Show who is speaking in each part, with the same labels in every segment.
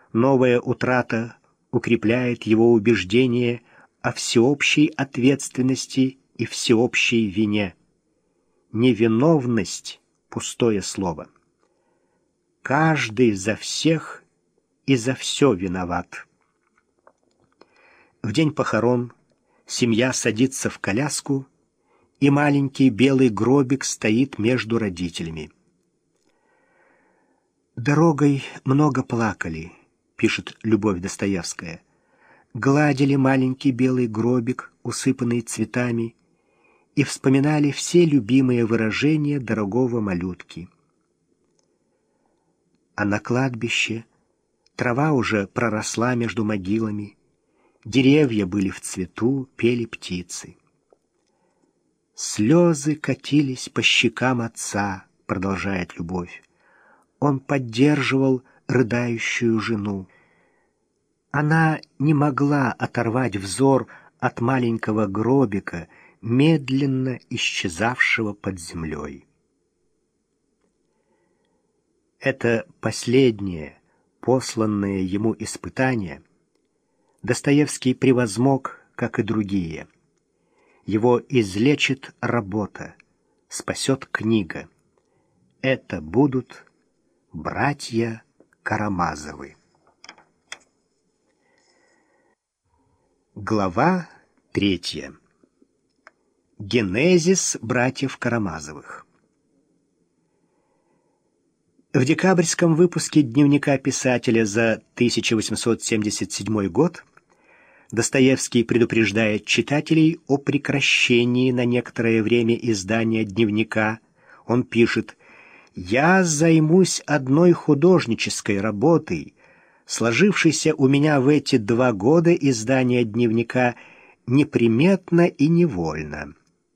Speaker 1: Новая утрата укрепляет его убеждение о всеобщей ответственности и всеобщей вине. Невиновность — пустое слово. Каждый за всех и за все виноват. В день похорон семья садится в коляску, и маленький белый гробик стоит между родителями. «Дорогой много плакали», — пишет Любовь Достоевская. «Гладили маленький белый гробик, усыпанный цветами, и вспоминали все любимые выражения дорогого малютки. А на кладбище трава уже проросла между могилами, деревья были в цвету, пели птицы. Слезы катились по щекам отца», — продолжает Любовь. Он поддерживал рыдающую жену. Она не могла оторвать взор от маленького гробика, медленно исчезавшего под землей. Это последнее, посланное ему испытание, Достоевский превозмог, как и другие. Его излечит работа, спасет книга. Это будут братья Карамазовы. Глава 3. Генезис братьев Карамазовых. В декабрьском выпуске дневника писателя за 1877 год Достоевский предупреждает читателей о прекращении на некоторое время издания дневника. Он пишет: «Я займусь одной художнической работой, сложившейся у меня в эти 2 года издания дневника неприметно и невольно».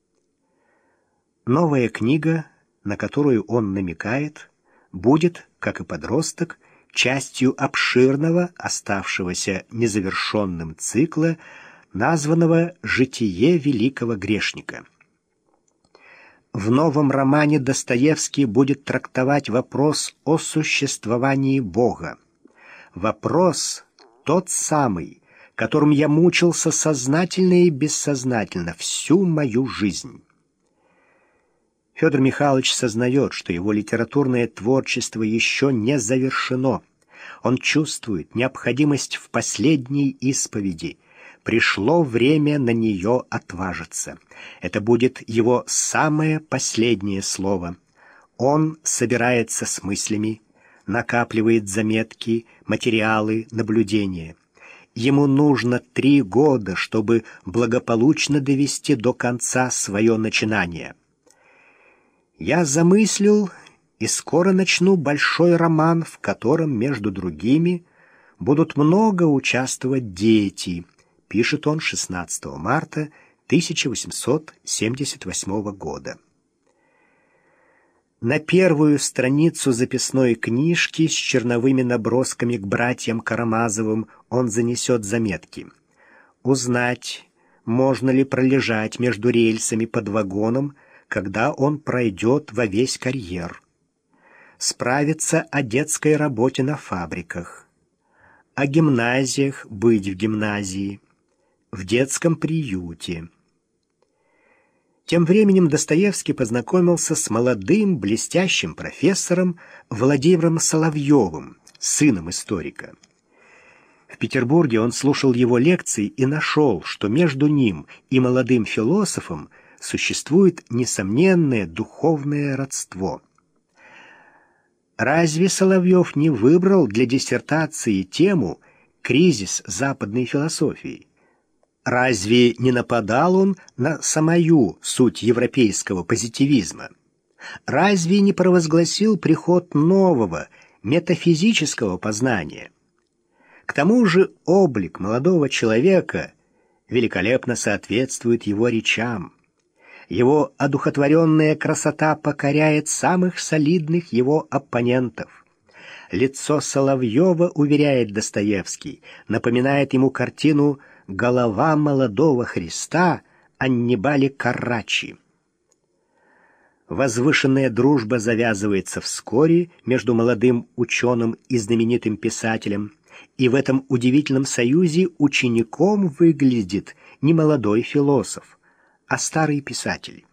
Speaker 1: Новая книга, на которую он намекает, будет, как и подросток, частью обширного, оставшегося незавершенным цикла, названного «Житие великого грешника». В новом романе Достоевский будет трактовать вопрос о существовании Бога. Вопрос тот самый, которым я мучился сознательно и бессознательно всю мою жизнь. Федор Михайлович сознает, что его литературное творчество еще не завершено. Он чувствует необходимость в последней исповеди. Пришло время на нее отважиться. Это будет его самое последнее слово. Он собирается с мыслями, накапливает заметки, материалы, наблюдения. Ему нужно 3 года, чтобы благополучно довести до конца свое начинание. «Я замыслил и скоро начну большой роман, в котором, между другими, будут много участвовать дети», пишет он 16 марта 1878 года. На первую страницу записной книжки с черновыми набросками к братьям Карамазовым он занесет заметки. Узнать, можно ли пролежать между рельсами под вагоном, когда он пройдет во весь карьер. Справиться о детской работе на фабриках. О гимназиях, быть в гимназии. В детском приюте. Тем временем Достоевский познакомился с молодым, блестящим профессором Владимиром Соловьевым, сыном историка. В Петербурге он слушал его лекции и нашел, что между ним и молодым философом существует несомненное духовное родство. Разве Соловьев не выбрал для диссертации тему «Кризис западной философии»? Разве не нападал он на самую суть европейского позитивизма? Разве не провозгласил приход нового, метафизического познания? К тому же облик молодого человека великолепно соответствует его речам. Его одухотворенная красота покоряет самых солидных его оппонентов. Лицо Соловьева, уверяет Достоевский, напоминает ему картину «Голова молодого Христа» Аннибале Каррачи. Возвышенная дружба завязывается вскоре между молодым ученым и знаменитым писателем. И в этом удивительном союзе учеником выглядит не молодой философ, а старый писатель.